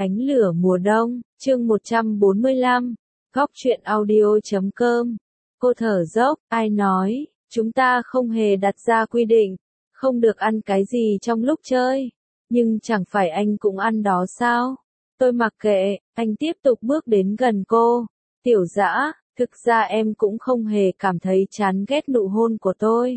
Ánh lửa mùa đông, chương 145, góc truyện audio.com. Cô thở dốc, ai nói, chúng ta không hề đặt ra quy định, không được ăn cái gì trong lúc chơi. Nhưng chẳng phải anh cũng ăn đó sao? Tôi mặc kệ, anh tiếp tục bước đến gần cô. Tiểu Dã, thực ra em cũng không hề cảm thấy chán ghét nụ hôn của tôi.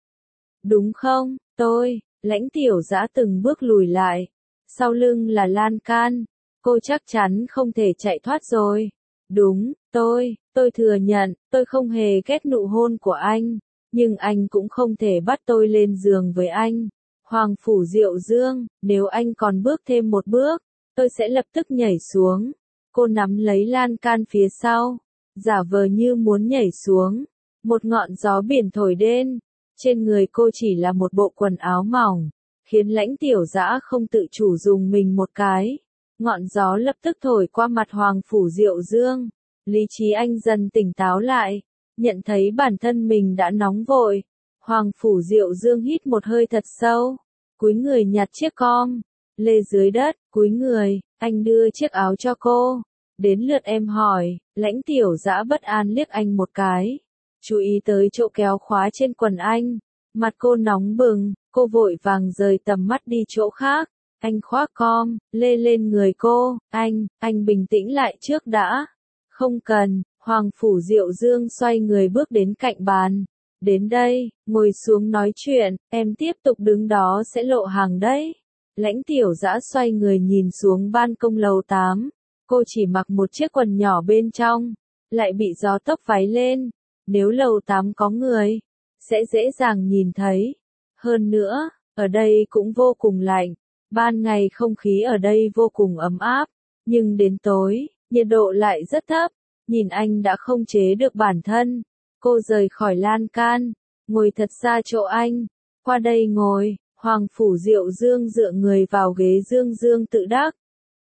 Đúng không, Lãnh Tiểu Dã từng bước lùi lại. Sau lưng là lan can. Cô chắc chắn không thể chạy thoát rồi. Đúng, tôi thừa nhận, tôi không hề ghét nụ hôn của anh. Nhưng anh cũng không thể bắt tôi lên giường với anh. Hoàng Phủ Diệu Dương, nếu anh còn bước thêm một bước, tôi sẽ lập tức nhảy xuống. Cô nắm lấy lan can phía sau, giả vờ như muốn nhảy xuống. Một ngọn gió biển thổi đến. Trên người cô chỉ là một bộ quần áo mỏng, khiến Lãnh Tiểu Dã không tự chủ dùng mình một cái. Ngọn gió lập tức thổi qua mặt Hoàng Phủ Diệu Dương. Lý trí anh dần tỉnh táo lại, nhận thấy bản thân mình đã nóng vội. Hoàng Phủ Diệu Dương hít một hơi thật sâu, cúi người nhặt chiếc com lê dưới đất, cúi người, anh đưa chiếc áo cho cô. Đến lượt em hỏi. Lãnh Tiểu Dã bất an liếc anh một cái, chú ý tới chỗ kéo khóa trên quần anh. Mặt cô nóng bừng, cô vội vàng rời tầm mắt đi chỗ khác. Anh khoác com lê lên người cô. Anh bình tĩnh lại trước đã. Không cần. Hoàng Phủ Diệu Dương xoay người bước đến cạnh bàn. Đến đây, ngồi xuống nói chuyện, em tiếp tục đứng đó sẽ lộ hàng đấy. Lãnh Tiểu Dã xoay người nhìn xuống ban công lầu 8. Cô chỉ mặc một chiếc quần nhỏ bên trong, lại bị gió tốc váy lên. Nếu lầu 8 có người, sẽ dễ dàng nhìn thấy. Hơn nữa, ở đây cũng vô cùng lạnh. Ban ngày không khí ở đây vô cùng ấm áp, nhưng đến tối, nhiệt độ lại rất thấp. Nhìn anh đã không chế được bản thân. Cô rời khỏi lan can, ngồi thật xa chỗ anh. Qua đây ngồi. Hoàng Phủ Diệu Dương dựa người vào ghế dương tự đắc.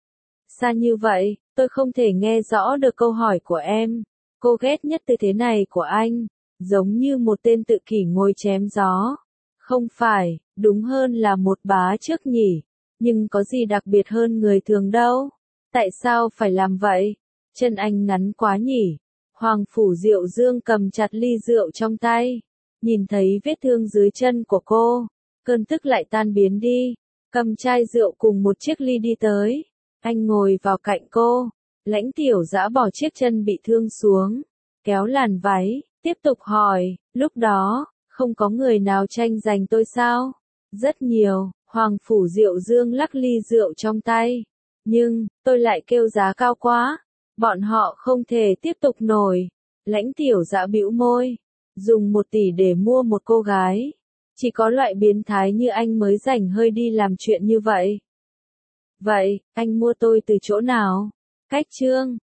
Xa như vậy, tôi không thể nghe rõ được câu hỏi của em. Cô ghét nhất tư thế này của anh, giống như một tên tự kỷ ngồi chém gió. Không phải, đúng hơn là một bá trước nhỉ. Nhưng có gì đặc biệt hơn người thường đâu. Tại sao phải làm vậy? Chân anh ngắn quá nhỉ. Hoàng Phủ Diệu Dương cầm chặt ly rượu trong tay. Nhìn thấy vết thương dưới chân của cô, cơn tức lại tan biến đi. Cầm chai rượu cùng một chiếc ly đi tới. Anh ngồi vào cạnh cô. Lãnh Tiểu Dã bỏ chiếc chân bị thương xuống, kéo làn váy, tiếp tục hỏi, lúc đó, không có người nào tranh giành tôi sao? Rất nhiều. Hoàng Phủ Diệu Dương lắc ly rượu trong tay. Nhưng, tôi lại kêu giá cao quá. Bọn họ không thể tiếp tục nổi. Lãnh Tiểu Dã bĩu môi. Dùng 1 tỷ để mua một cô gái. Chỉ có loại biến thái như anh mới rảnh hơi đi làm chuyện như vậy. Vậy, anh mua tôi từ chỗ nào? Cách chương